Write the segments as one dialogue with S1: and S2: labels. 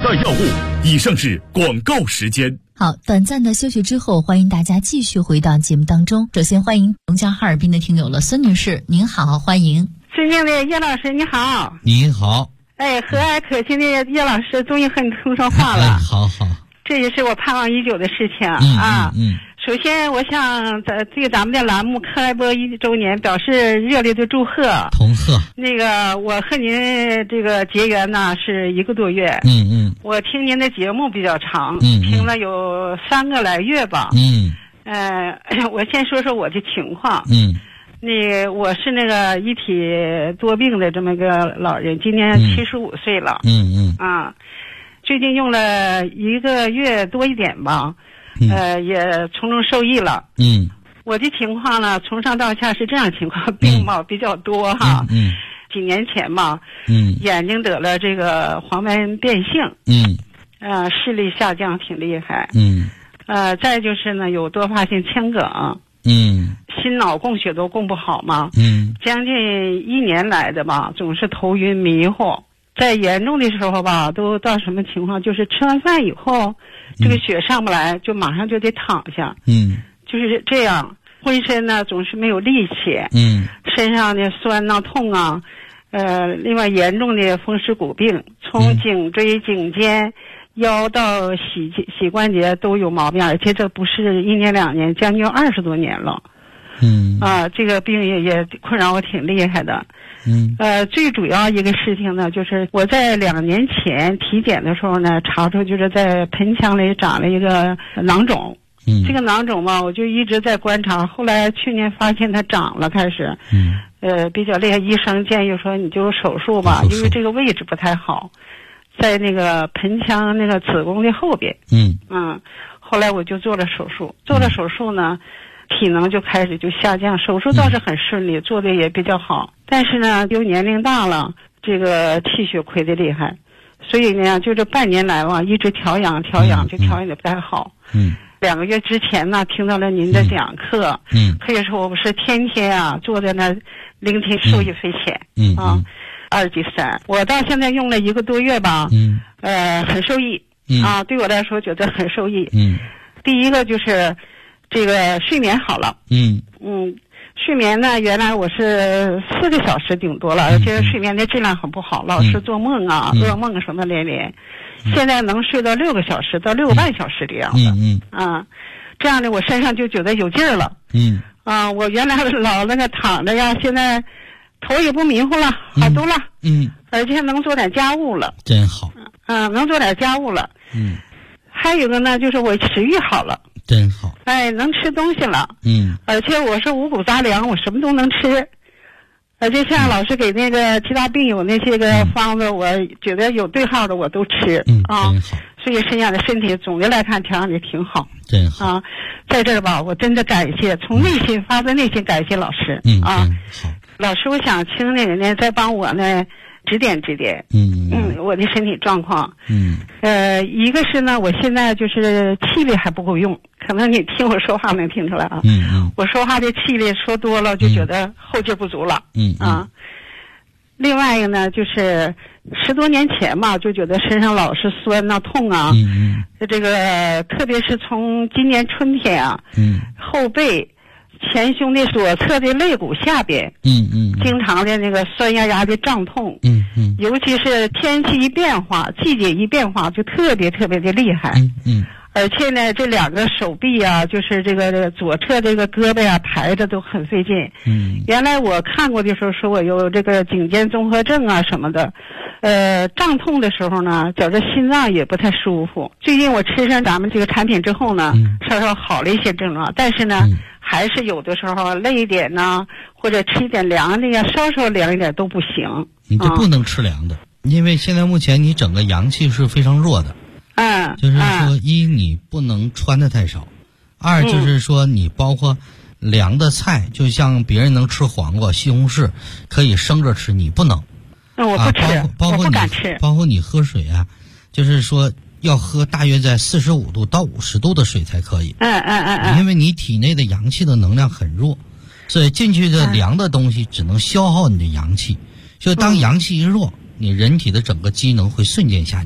S1: 代药物。以上是广告时间。
S2: 好，短暂的休息之后，欢迎大家继续回到节目当中。首先欢迎龙江哈尔滨的听友了，孙女士，您好，欢迎。
S3: 尊敬的叶老师，你好。
S4: 你好。
S3: 哎，和蔼可亲的叶老师，终于和你通上话了。
S4: 哎，好好。
S3: 这也是我盼望已久的事情首先，我想对咱们的栏目开播1周年表示热烈的祝贺，
S4: 同贺。
S3: 那个，我和您这个结缘呢是1个多月。我听您的节目比较长，听了有3个来月吧。我先说说我的情况。我是那个一体多病的这么个老人，今年75岁了。最近用了1个月多一点吧。也从中受益了。我的情况呢，从上到下是这样情况，病貌比较多哈。几年前嘛，眼睛得了这个黄斑变性。视力下降挺厉害。再就是呢，有多发性腔梗。心脑供血都供不好嘛。将近1年来的吧，总是头晕迷糊。在严重的时候吧，都到什么情况？就是吃完饭以后，这个血上不来，就马上就得躺下。就是这样，浑身呢总是没有力气。身上的酸呐、痛啊，另外严重的风湿骨病，从颈椎、颈肩、腰到膝关节都有毛病，而且这不是1年2年，将近20多年了。这个病也困扰我挺厉害的。最主要一个事情呢，就是我在2年前体检的时候呢，查出就是在盆腔里长了一个囊肿。这个囊肿嘛，我就一直在观察，后来去年发现它长了，开始比较厉害，医生建议说你就手术吧，因为这个位置不太好，在那个盆腔那个子宫的后边。后来我就做了手术，呢体能就开始就下降，手术倒是很顺利，做的也比较好，但是呢又年龄大了，这个气血亏得厉害，所以呢就这半年来吧，一直调养就调养的不太好。2个月之前呢，听到了您的讲课，可以说我是天天坐在那聆听，受益匪浅。2级3，我到现在用了1个多月吧，很受益。对我来说觉得很受益。第一个就是这个睡眠好了。睡眠呢，原来我是4个小时顶多了，而且睡眠的质量很不好，老是做梦噩梦什么连连。现在能睡到6个小时到6个半小时的样子。这样的我身上就觉得有劲儿了。我原来老那个躺着呀，现在头也不迷糊了，好多了。而且能做点家务了，
S4: 真好。
S3: 能做点家务了。还有一个呢，就是我食欲好了，
S4: 真好。
S3: 能吃东西了。而且我是五谷杂粮，我什么都能吃。而且像老师给那个其他病友那些个方子，我觉得有对号的我都吃。所以身体总的来看调养的挺好。
S4: 真好。
S3: 在这儿吧，我真的感谢，从内心发自内心感谢老师。
S4: 好。
S3: 老师，我想请你呢再帮我呢指点指点。我的身体状况。一个是呢，我现在就是气力还不够用，可能你听我说话能听出来啊。我说话的气力说多了就觉得后劲不足了。另外一个呢，就是10多年前嘛，就觉得身上老是酸呐、痛啊。这个特别是从今年春天后背、前胸的左侧的肋骨下边，经常的那个酸压压的胀痛。尤其是天气一变化，季节一变化，就特别特别的厉害。而且呢，这2个手臂就是这个左侧这个胳膊抬着都很费劲。原来我看过的时候说我有这个颈肩综合症什么的。胀痛的时候呢，觉着心脏也不太舒服。最近我吃上咱们这个产品之后呢，稍稍好了一些症状，但是呢，还是有的时候累一点呢，或者吃一点凉的呀，稍稍凉一点都不行。
S4: 你这不能吃凉的，因为现在目前你整个阳气是非常弱的。就是说，一你不能穿的太少，2就是说你包括凉的菜，就像别人能吃黄瓜、西红柿可以生着吃，你不能。
S3: 我不吃，
S4: 包括
S3: 我不敢吃。
S4: 包括你喝水就是说要喝大约在45度到50度的水才可以。因为你体内的阳气的能量很弱，所以进去的凉的东西只能消耗你的阳气。就当阳气一弱，你人体的整个机能会瞬间下降。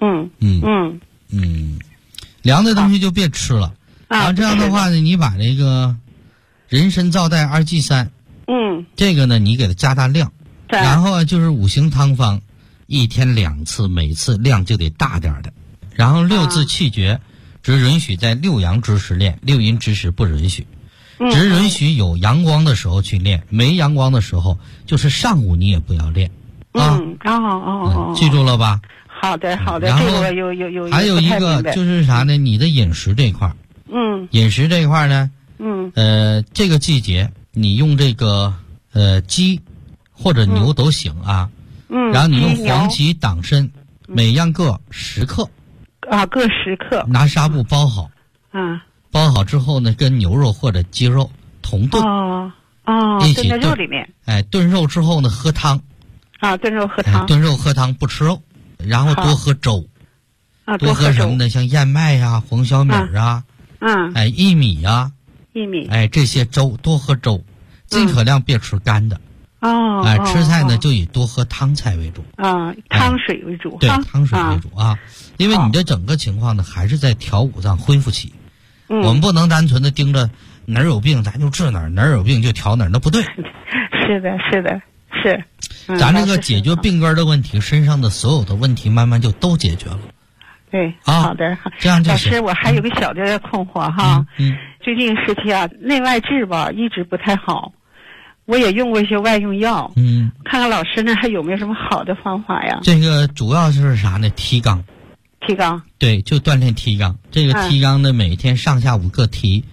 S4: 凉的东西就别吃了。然后这样的话呢，你把这个人参皂苷2剂3，这个呢你给它加大量，然后就是5行汤方，1天2次，每次量就得大点的。然后6字气诀，只允许在6阳之时练，6阴之时不允许，只允许有阳光的时候去练，没阳光的时候就是上午你也不要练。记住了吧？
S3: 好的。然后
S4: 还有一个就是啥呢？你的饮食这块儿。饮食这一块呢，这个季节你用这个鸡或者牛都行啊，然后你用黄芪、党参，每样各10克，
S3: 各10克，
S4: 拿纱布包好，包好之后呢，跟牛肉或者鸡肉同炖，一起炖
S3: 肉里面，
S4: 炖肉之后呢，喝汤，
S3: 炖肉喝汤，
S4: 炖肉喝汤不吃肉，然后多喝粥，多喝什么呢？像燕麦啊、黄小米啊。薏米呀，这些粥多喝粥，尽可量别吃干的。吃菜呢就以多喝汤菜为主。
S3: 汤水为主。
S4: 对，汤水为主啊，因为你这整个情况呢还是在调五脏恢复期。我们不能单纯的盯着哪儿有病咱就治哪儿，哪儿有病就调哪儿，那不对。
S3: 是的。
S4: 咱这个解决病根的问题，身上的所有的问题慢慢就都解决了。
S3: 对，好的，
S4: 这样就
S3: 老师，我还有个小的困惑哈。最近时期内外治吧一直不太好，我也用过一些外用药。看看老师呢还有没有什么好的方法呀？
S4: 这个主要就是啥呢？提肛。对，就锻炼提肛。这个提肛呢，每天上下午各提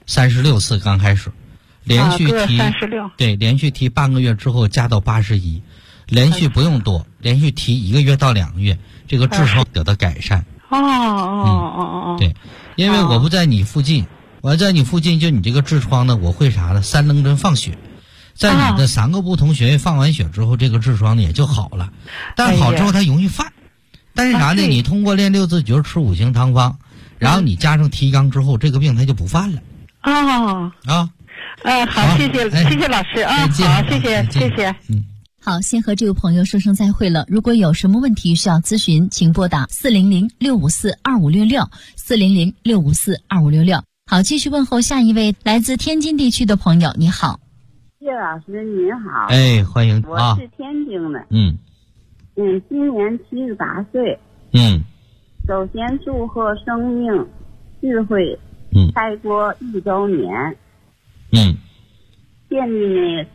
S4: 36次，刚开始，连续提
S3: 36。
S4: 对，连续提半个月之后加到81，连续不用多，连续提1个月到2个月，这个痔疮得到改善。对，因为我不在你附近，我要在你附近，就你这个痔疮呢，我会啥呢？3棱针放血，在你的3个不同穴位放完血之后，这个痔疮呢也就好了。但好之后它容易犯，但是啥呢？你通过练6字诀、吃5行汤方，然后你加上提肛之后，这个病它就不犯了。
S3: 好，谢谢老师啊，好，谢谢。
S2: 好，先和这位朋友说声再会了。如果有什么问题需要咨询，请拨打400-654-2566 400-654-2566。好，继续问候下一位来自天津地区的朋友。你好，
S5: 叶老师您好。
S4: 欢迎。
S5: 我是天津的。今年78岁。首先祝贺生命智慧开国1周年。店里面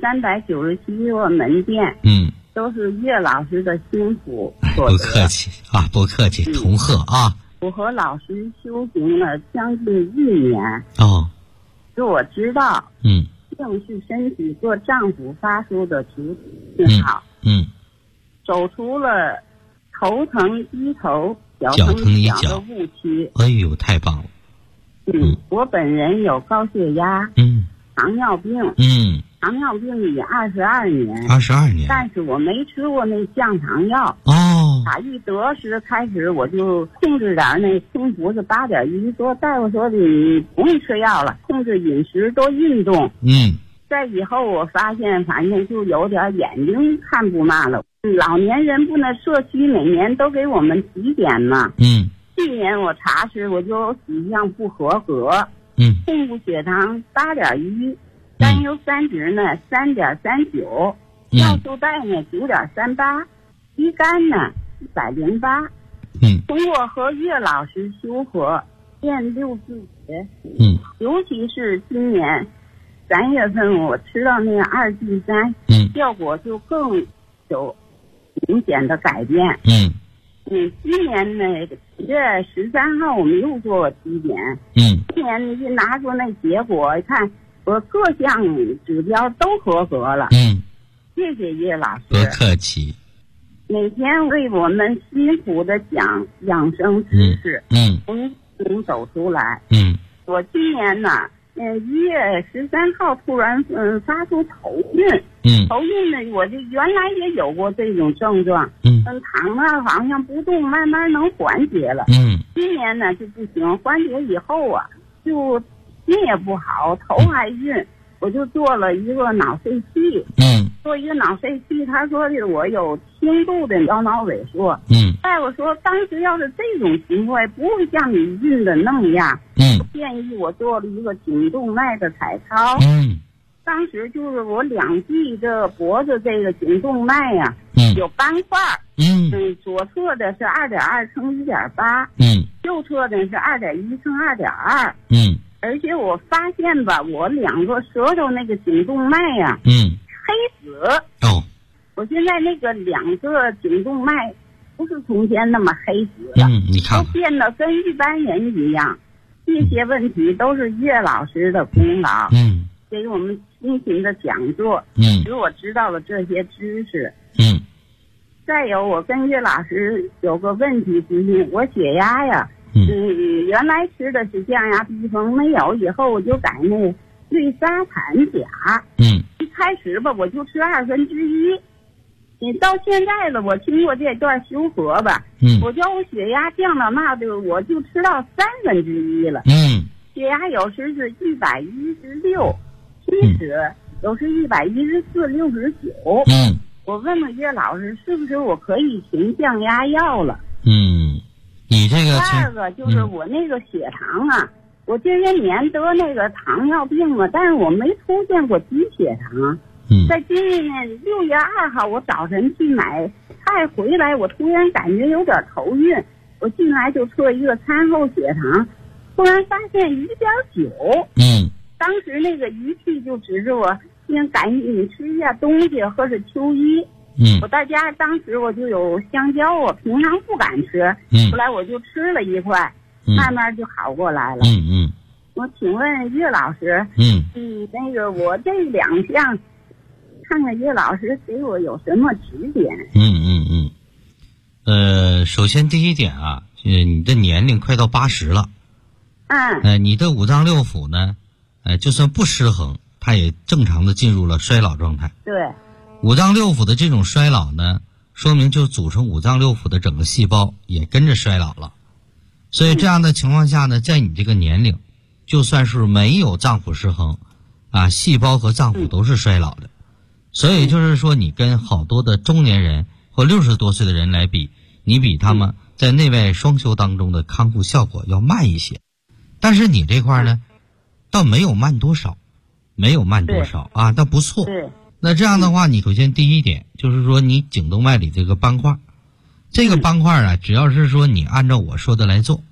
S5: 397个门店，都是岳老师的辛苦所得。
S4: 不客气，同贺啊！
S5: 我和老师修行了将近1年。就我知道，病是身体各脏腑发出的信号。走出了头疼低头、脚疼脚的误区。
S4: 哎呦，太棒了！
S5: 我本人有高血压。糖尿病，糖尿病已22年，但是我没吃过那降糖药。打一得时开始，我就控制点那空腹是8.1，说大夫说你不用吃药了，控制饮食多运动。在以后我发现，反正就有点眼睛看不嘛了。老年人不那社区每年都给我们体检嘛。去年我查实我就几项不合格。控制血糖8.1，甘油三酯呢3.39，尿素带呢9.38，乙肝呢108。通过和岳老师修和练6字诀，尤其是今年3月份我吃到那个2剂3，效果就更有明显的改变。今年呢9月13号我们又做过体检。今年一拿出那结果，一看我各项指标都合格了。谢谢叶老师。
S4: 不客气。
S5: 每天为我们辛苦的讲养生知识，能走出来。我今年呢1月13号突然发出头晕。头晕呢，我这原来也有过这种症状。躺那好像不动，慢慢能缓解了。今年呢就不行，缓解以后就心也不好，头还晕，我就做了一个脑碎器。 做一个脑 CT， 他说的我有轻度的脑萎缩。大夫说当时要是这种情况，不会像你晕的那么样。建议我做了一个颈动脉的彩超。当时就是我两臂这脖子这个颈动脉呀，有斑块。左侧的是2.2乘1.8。右侧的是2.1乘2.2。而且我发现吧，我两个舌头那个颈动脉呀，黑紫。我现在那个两个颈动脉不是从前那么黑紫了，
S4: 你看
S5: 都变得跟一般人一样。这些问题都是岳老师的功劳。给我们辛勤的讲座，使我知道了这些知识。再有，我跟岳老师有个问题咨询，我血压呀，原来吃的是降压避风，没有以后我就改那氯沙坦钾。一开始吧，我就吃1/2。你到现在了，我经过这段修和吧，我叫我血压降到那的，我就吃到1/3了。血压有时是116。70，有时114、69。我问问岳老师，是不是我可以停降压药了？
S4: 你这个。
S5: 第二个就是我那个血糖啊，我这些年得那个糖尿病了，但是我没出现过低血糖。在今年6月2号，我早晨去买菜回来，我突然感觉有点头晕，我进来就测一个餐后血糖，突然发现1.9。当时那个仪器就指示我应赶紧吃一下东西，喝是秋衣。我在家当时我就有香蕉，我平常不敢吃。后来我就吃了一块，慢慢就好过来了。我请问岳老师，那个我这2项，看看岳老师给我有什么指点？
S4: 首先第一点啊，你的年龄快到80了。你的五脏六腑呢？就算不失衡，它也正常的进入了衰老状态。
S5: 对，
S4: 五脏六腑的这种衰老呢，说明就组成五脏六腑的整个细胞也跟着衰老了。所以这样的情况下呢，在你这个年龄，就算是没有脏腑失衡，细胞和脏腑都是衰老的。所以就是说，你跟好多的中年人或60多岁的人来比，你比他们在内外双修当中的康复效果要慢一些。但是你这块呢，倒没有慢多少，倒不错。那这样的话，你首先第一点就是说，你颈动脉里这个斑块，这个斑块啊，只要是说你按照我说的来做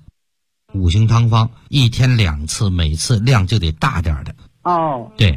S4: ，5行汤方1天2次，每次量就得大点的。对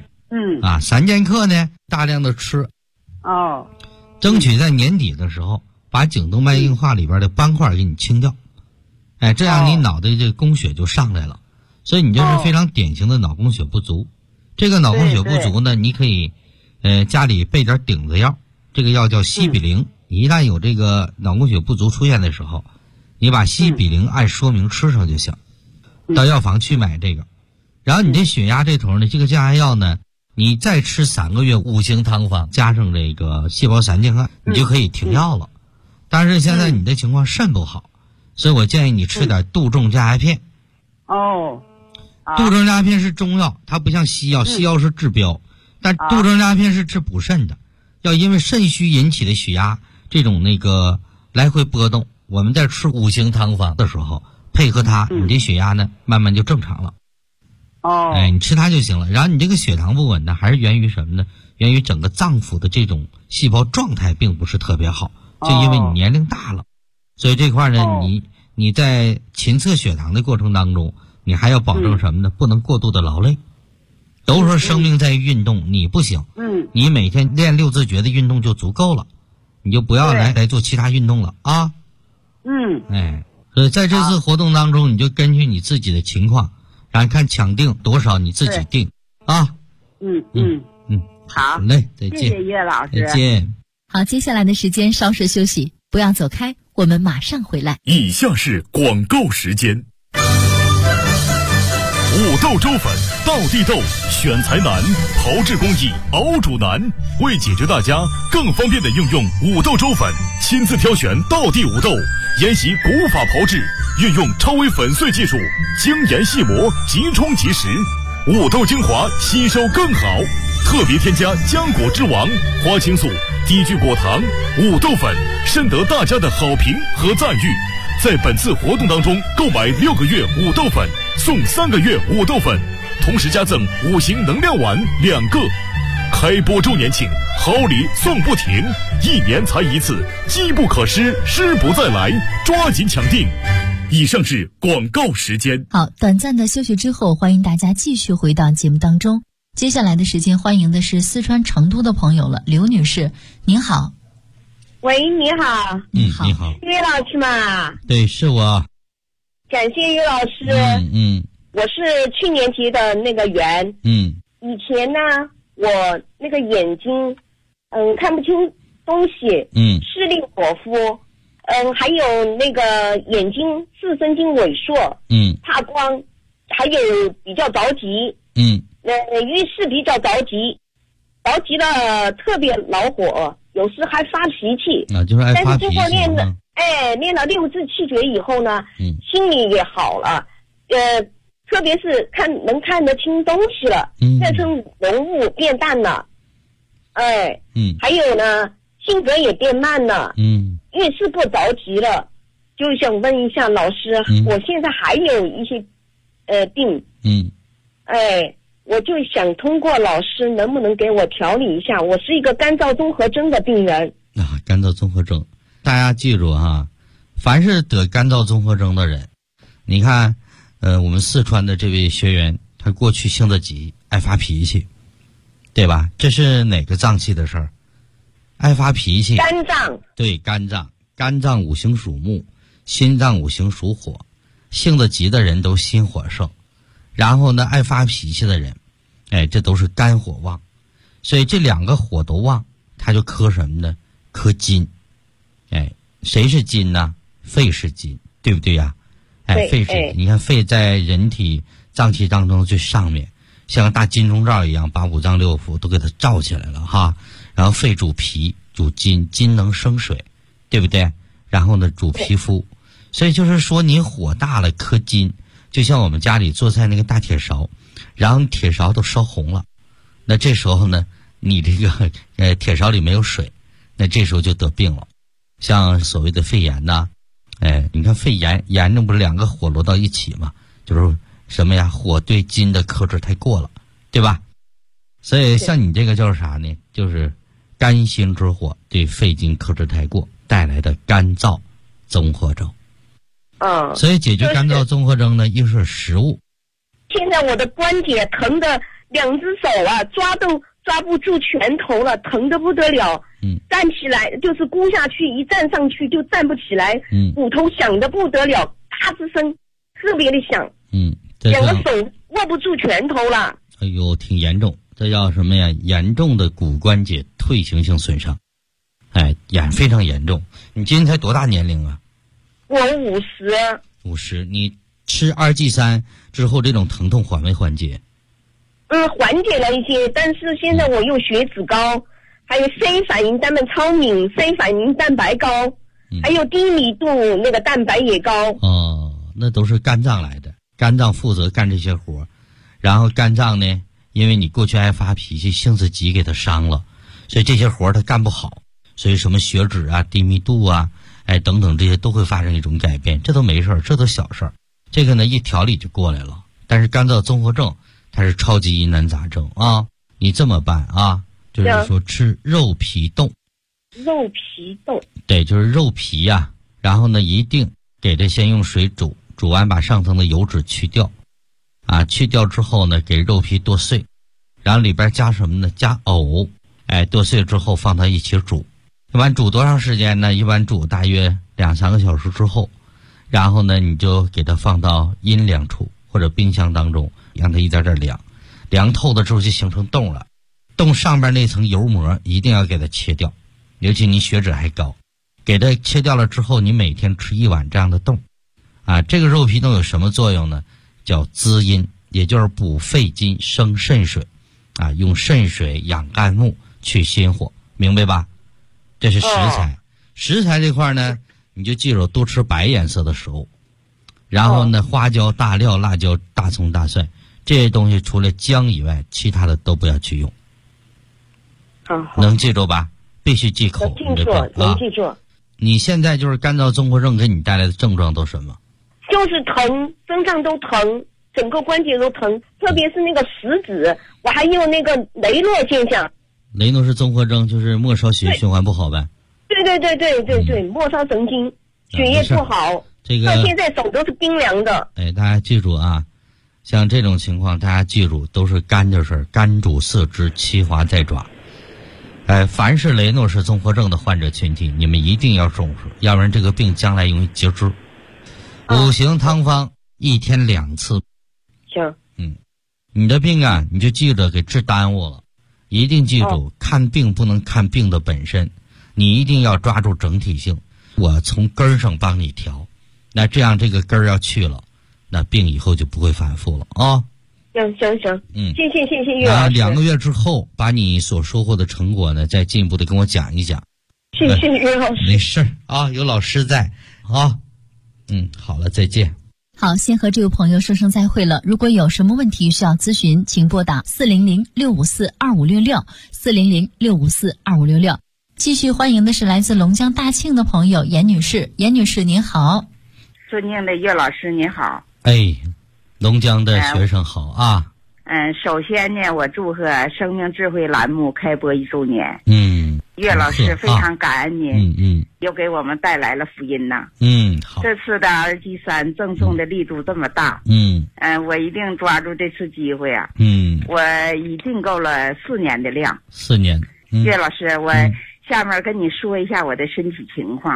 S4: ，3剑客呢，大量的吃。争取在年底的时候把颈动脉硬化里边的斑块给你清掉。这样你脑袋这个供血就上来了。所以你就是非常典型的脑供血不足。这个脑供血不足呢，你可以家里备点顶子药，这个药叫西比灵。你一旦有这个脑供血不足出现的时候，你把西比灵按说明吃上就行。到药房去买这个。然后你这血压这头呢，这个降压药呢，你再吃3个月5行汤方加上这个细胞散净胺，你就可以停药了。但是现在你的情况肾不好，所以我建议你吃点杜仲降压片。杜仲降压片是中药，它不像西药，西药是治标，但杜仲降压片是治补肾的。要因为肾虚引起的血压这种那个来回波动，我们在吃5行汤方的时候配合它，你这血压呢慢慢就正常了。你吃它就行了。然后你这个血糖不稳呢，还是源于什么呢？源于整个脏腑的这种细胞状态并不是特别好，就因为你年龄大了，所以这块呢，你在勤测血糖的过程当中，你还要保证什么呢？不能过度的劳累。都说生命在于运动，你不行。你每天练6字诀的运动就足够了，你就不要来做其他运动了啊。所以在这次活动当中，你就根据你自己的情况，然后看抢定多少你自己定啊。
S5: 好
S4: 嘞，再见。
S5: 谢谢岳老师。
S4: 再见。
S2: 好，接下来的时间稍事休息，不要走开，我们马上回来。
S1: 以下是广告时间。五豆粥粉，道地豆，选材难，炮制工艺，熬煮难。为解决大家更方便的应用五豆粥粉，亲自挑选道地五豆，研习古法炮制，运用超微粉碎技术，精研细磨，即冲即食。 五豆精华吸收更好，特别添加浆果之王花青素，低聚果糖，五豆粉，深得大家的好评和赞誉。在本次活动当中，购买6个月五豆粉送3个月五豆粉，同时加赠5行能量丸2个。开播周年庆，好礼送不停，1年才一次，机不可失，失不再来，抓紧抢订。以上是广告时间。
S2: 好，短暂的休息之后，欢迎大家继续回到节目当中。接下来的时间，欢迎的是四川成都的朋友了，刘女士，您好。
S6: 喂，你好。
S4: 你好。
S6: 岳老师嘛？
S4: 对，是我。
S6: 感谢岳老师。我是去年结的那个缘。以前呢，我那个眼睛，看不清东西。视力模糊。还有那个眼睛视神经萎缩。怕光，还有比较着急。遇事比较着急了特别恼火。有时还发脾气，
S4: 就是爱发脾气。
S6: 但是经过练了6字气诀以后呢，心里也好了，特别是能看得清东西了，这层浓雾变淡了，还有呢，性格也变慢了，遇事不着急了。就想问一下老师，我现在还有一些病，我就想通过老师能不能给我调理一下，我是一个干燥综合征的病人。
S4: 干燥综合征，大家记住啊，凡是得干燥综合征的人，你看我们四川的这位学员，他过去性子急，爱发脾气，对吧？这是哪个脏器的事儿？爱发脾气。
S6: 肝脏。对，
S4: 肝脏五行属木，心脏五行属火，性子急的人都心火盛。然后呢，爱发脾气的人，这都是肝火旺，所以这2个火都旺，他就克什么呢？克金。谁是金呢？肺是金，对不对呀？肺是，你看肺在人体脏器当中最上面，像个大金钟罩一样，把5脏6腑都给它罩起来了哈。然后肺主脾，主金，金能生水，对不对？然后呢，主皮肤，所以就是说你火大了克金。就像我们家里做菜那个大铁勺，然后铁勺都烧红了，那这时候呢，你这个铁勺里没有水，那这时候就得病了。像所谓的肺炎呐，你看肺炎严重不是2个火落到一起嘛，就是什么呀？火对金的克制太过了，对吧？所以像你这个就是啥呢？就是肝心之火对肺金克制太过带来的干燥综合征。所以解决干燥综合征呢，一是食物。
S6: 现在我的关节疼的2只手啊，抓都抓不住拳头了，疼得不得了。站起来就是箍下去，一站上去就站不起来。骨头响得不得了，咔吱声，特别的响。2个手握不住拳头了。
S4: 哎呦，挺严重，这叫什么呀？严重的骨关节退行性损伤。非常严重。你今年才多大年龄啊？
S6: 我50，
S4: 你吃2G3之后，这种疼痛缓没缓解？
S6: 缓解了一些，但是现在我又血脂高，还有 C 反应单酶超敏 ，C 反应蛋白高，还有低密度那个蛋白也高。
S4: 那都是肝脏来的，肝脏负责干这些活，然后肝脏呢，因为你过去爱发脾气，性子急给它伤了，所以这些活它干不好，所以什么血脂啊、低密度啊。等等，这些都会发生一种改变，这都没事儿，这都小事儿。这个呢，一调理就过来了。但是干燥综合症它是超级疑难杂症啊！你这么办啊？就是说吃肉皮冻。
S6: 肉皮冻。
S4: 对，就是肉皮呀。然后呢，一定给它先用水煮，煮完把上层的油脂去掉，去掉之后呢，给肉皮剁碎，然后里边加什么呢？加藕，剁碎之后放到一起煮。一般煮多长时间呢？一般煮大约2-3个小时之后，然后呢，你就给它放到阴凉处或者冰箱当中，让它一点点凉，凉透了之后就形成冻了。冻上边那层油膜一定要给它切掉，尤其你血脂还高，给它切掉了之后，你每天吃1碗这样的冻。这个肉皮冻有什么作用呢？叫滋阴，也就是补肺金生肾水，用肾水养肝木去心火，明白吧？这是食材。食材这块呢，你就记住多吃白颜色的食物，然后呢，花椒、大料、辣椒、大葱、大蒜这些东西除了姜以外，其他的都不要去用。能记住吧？必须忌口。
S6: 能记住。
S4: 你现在就是干燥综合症给你带来的症状都什么？
S6: 就是疼，身上都疼，整个关节都疼，特别是那个食指，我还有那个雷诺现象。
S4: 雷诺是综合症，就是末梢血液循环不好呗。
S6: 对，末梢神经血液不好。
S4: 这个
S6: 到现在手都是冰凉的。
S4: 大家记住啊，像这种情况，大家记住都是肝的事儿，肝主四肢，其华在爪。凡是雷诺氏综合症的患者群体，你们一定要重视，要不然这个病将来容易截肢。五行汤方1天2次。
S6: 行。
S4: 你的病啊，你就记着给治耽误了。一定记住，看病不能看病的本身，你一定要抓住整体性。我从根儿上帮你调，那这样这个根儿要去了，那病以后就不会反复了啊。
S6: 行，谢谢岳老师。
S4: 2个月之后，把你所收获的成果呢，再进一步的跟我讲一讲。
S6: 谢谢岳老师。
S4: 没事啊，有老师在啊。好了，再见。
S2: 好，先和这位朋友说声再会了。如果有什么问题需要咨询，请拨打400-654-2566 400-654-2566。继续欢迎的是来自龙江大庆的朋友严女士。严女士您好。
S7: 尊敬的岳老师您好。
S4: 龙江的学生好啊。
S7: 首先呢，我祝贺生命智慧栏目开播1周年。岳老师非常感恩您，又给我们带来了福音呐。
S4: 好。
S7: 这次的RG3赠送的力度这么大。我一定抓住这次机会啊。我已订购了4年的量。
S4: 4年。
S7: 岳老师，我下面跟你说一下我的身体情况。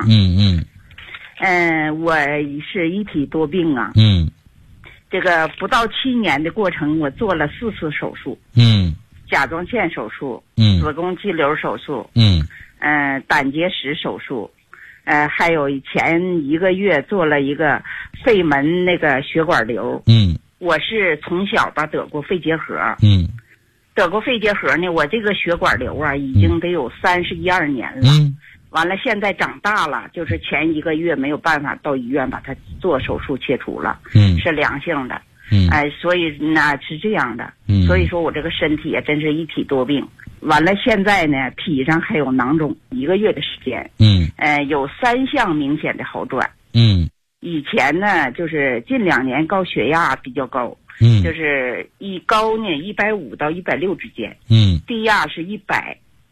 S7: 我是一体多病啊。这个不到7年的过程，我做了4次手术。甲状腺手术，子宫肌瘤手术，胆结石手术，还有前1个月做了一个肺门那个血管瘤。我是从小吧得过肺结核。得过肺结核呢，我这个血管瘤啊，已经得有31、2年了。完了，现在长大了，就是前1个月没有办法到医院把它做手术切除了。是良性的。所以呢是这样的。所以说我这个身体也真是一体多病。完了，现在呢体上还有囊肿，1个月的时间。有3项明显的好转。以前呢就是近2年高血压比较高。就是高呢150到160之间。低压是100。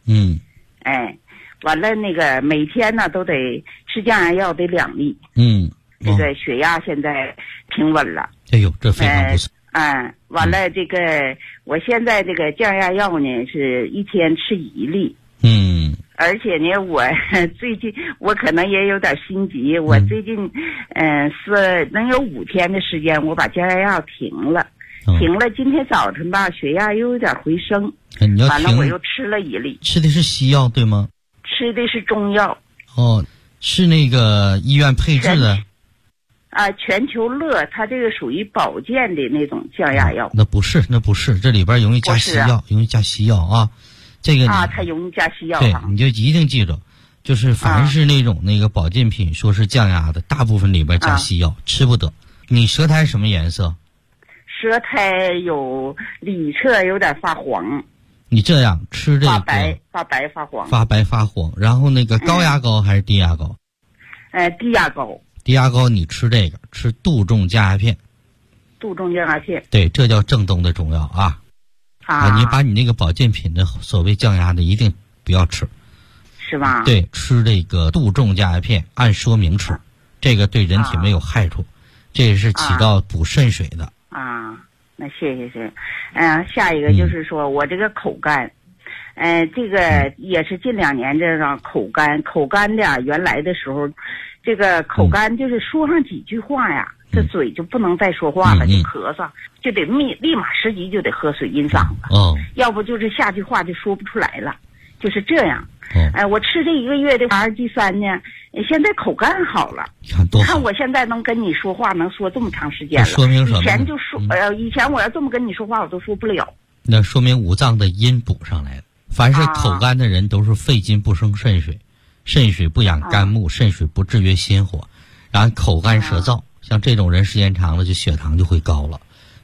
S7: 完了那个每天呢都得吃降压药得2粒。这个血压现在平稳了。
S4: 这非常不错。
S7: 完了这个我现在这个降压药呢是1天吃1粒。而且呢我最近我可能也有点心急，我最近是能有5天的时间我把降压药停了。今天早晨吧血压又有点回升。完了我又吃了1粒。
S4: 吃的是西药对吗？
S7: 吃的是中药。
S4: 是那个医院配置的。
S7: 全球乐它这个属于保健的那种降压药。
S4: 那不是，这里边容易加西药，容易加西药啊。这个
S7: 它容易加西药。
S4: 对，你就一定记住，就是凡是那种那个保健品说是降压的，大部分里边加西药，吃不得。你舌苔什么颜色？
S7: 舌苔有里侧有点发黄。
S4: 你这样吃这个
S7: 发白发黄。
S4: 发白发黄，然后那个高压膏还是低压膏？
S7: 低压膏。
S4: 低压膏你吃这个，吃杜仲降压片。
S7: 杜仲降压片。
S4: 对，这叫正宗的中药啊。你把你那个保健品的所谓降压的一定不要吃。
S7: 是吧？
S4: 对，吃这个杜仲降压片，按说明吃，这个对人体没有害处，这也是起到补肾水的。
S7: 那谢谢。下一个就是说我这个口干。这个也是近2年这个口干的原来的时候，这个口干就是说上几句话呀，这嘴就不能再说话了，就咳嗽，就得立马时急就得喝水阴嗓子。要不就是下句话就说不出来了，就是这样。我吃这1个月的RG3呢，现在口干好了。看我现在能跟你说话，能说这么长时间了。
S4: 说明什么？
S7: 以前就说，以前我要这么跟你说话，我都说不了。
S4: 那说明五脏的阴补上来了。凡是口干的人，都是肺金不生肾水，肾水不养肝木，肾水不制约心火，然后口干舌燥。像这种人时间长了，就血糖就会高了。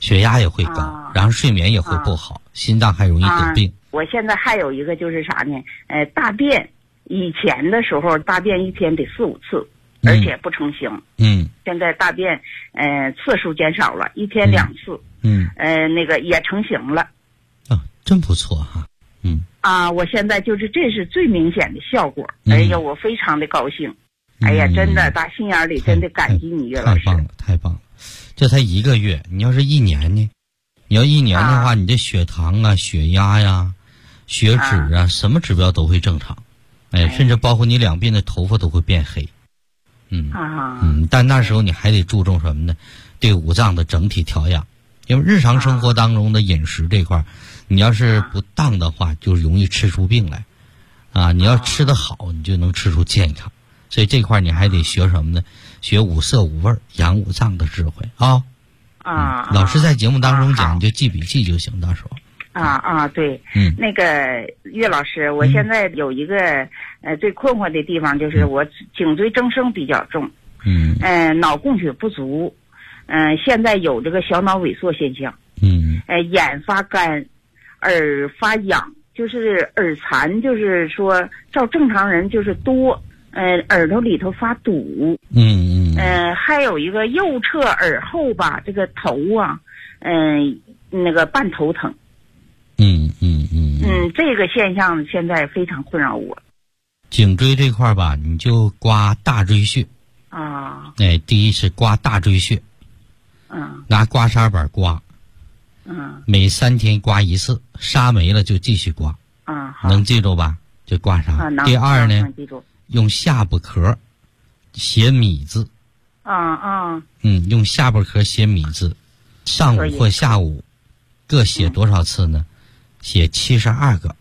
S4: 血压也会高，然后睡眠也会不好，心脏还容易得病。
S7: 我现在还有一个就是啥呢？大便以前的时候大便一天得4、5次，而且不成形。现在大便次数减少了，一天2次。那个也成型了。
S4: 真不错哈。
S7: 我现在就是这是最明显的效果。哎呀，我非常的高兴。哎呀，真的打心眼里真的感激你，岳老师。
S4: 太棒了，太棒了！这才1个月，你要是1年呢？你要1年的话，你这血糖啊、血压呀、血脂啊，什么指标都会正常。甚至包括你两鬓的头发都会变黑。但那时候你还得注重什么呢？对五脏的整体调养，因为日常生活当中的饮食这块，你要是不当的话，就容易吃出病来。你要吃得好，你就能吃出健康。所以这块你还得学什么呢？学五色五味养五脏的智慧啊！老师在节目当中讲，你就记笔记就行，到时候。
S7: 对，那个岳老师，我现在有一个最困惑的地方，就是我颈椎增生比较重，脑供血不足，现在有这个小脑萎缩现象，眼发干，耳发痒，就是耳残，就是说照正常人就是多。耳朵里头发堵，还有一个右侧耳后吧，这个头啊，那个半头疼，这个现象现在非常困扰我。
S4: 颈椎这块吧，你就刮大椎穴第一是刮大椎穴，拿刮痧板刮，每3天刮1次，痧没了就继续刮，能记住吧？就刮痧。第二呢？用下巴壳写米字，用下巴壳写米字，上午或下午各写多少次呢？写72个。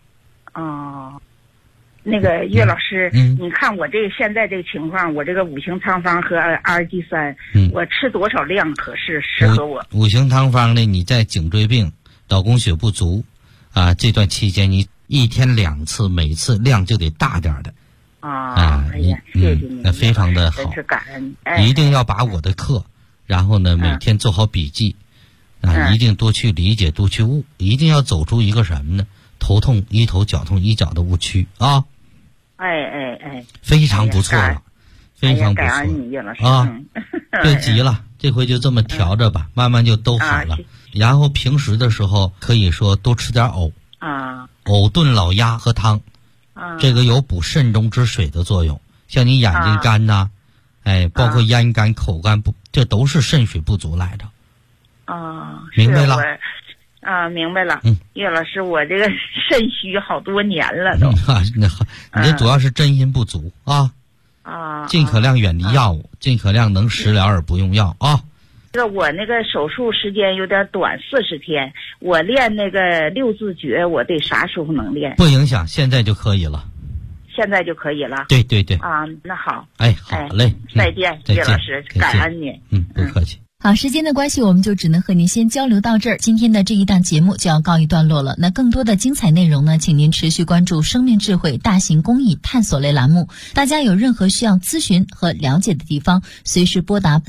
S7: 那个岳老师，你看我这个现在这个情况，我这个五行汤方和RG3，我吃多少量合适合我？
S4: 五行汤方呢？你在颈椎病、脑供血不足这段期间，你1天2次，每次量就得大点的。
S7: 哎呀，谢谢你，
S4: 那非常的好，
S7: 真是感恩。
S4: 一定要把我的课，然后呢，每天做好笔记，一定多去理解，多去悟，一定要走出一个什么呢？头痛医头，脚痛医脚的误区啊！非常不错了，非常不错。
S7: 感恩你，岳老师
S4: 别急了，这回就这么调着吧，慢慢就都好了。然后平时的时候可以说多吃点藕藕炖老鸭喝汤。这个有补肾中之水的作用，像你眼睛干呐，包括咽干、口干，这都是肾水不足来的。明白了？
S7: 明白了。岳老师，我这个肾虚好多年了都。
S4: 你这主要是真阴不足尽可量远离药物，尽可量能食疗而不用药
S7: 我那个手术时间有点短，40天。我练那个6字诀，我得啥时候能练？
S4: 不影响，现在就可以了。
S7: 现在就可以了。
S4: 对对对。
S7: 那好。
S4: 好嘞。
S7: 再见，岳老师，感恩你。
S4: 不客气。
S2: 好，时间的关系，我们就只能和您先交流到这儿。今天的这一档节目就要告一段落了。那更多的精彩内容呢，请您持续关注生命智慧大型公益探索类栏目。大家有任何需要咨询和了解的地方，随时拨打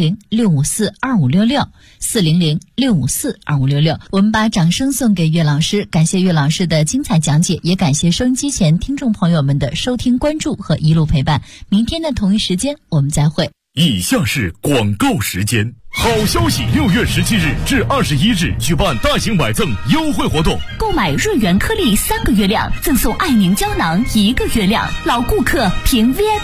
S2: 400-654-2566 400-654-2566。我们把掌声送给岳老师，感谢岳老师的精彩讲解，也感谢收音机前听众朋友们的收听关注和一路陪伴。明天的同一时间我们再会。
S1: 以下是广告时间。好消息！6月17日至21日举办大型买赠优惠活动，
S8: 购买润源颗粒3个月量，赠送爱宁胶囊1个月量，老顾客凭 VIP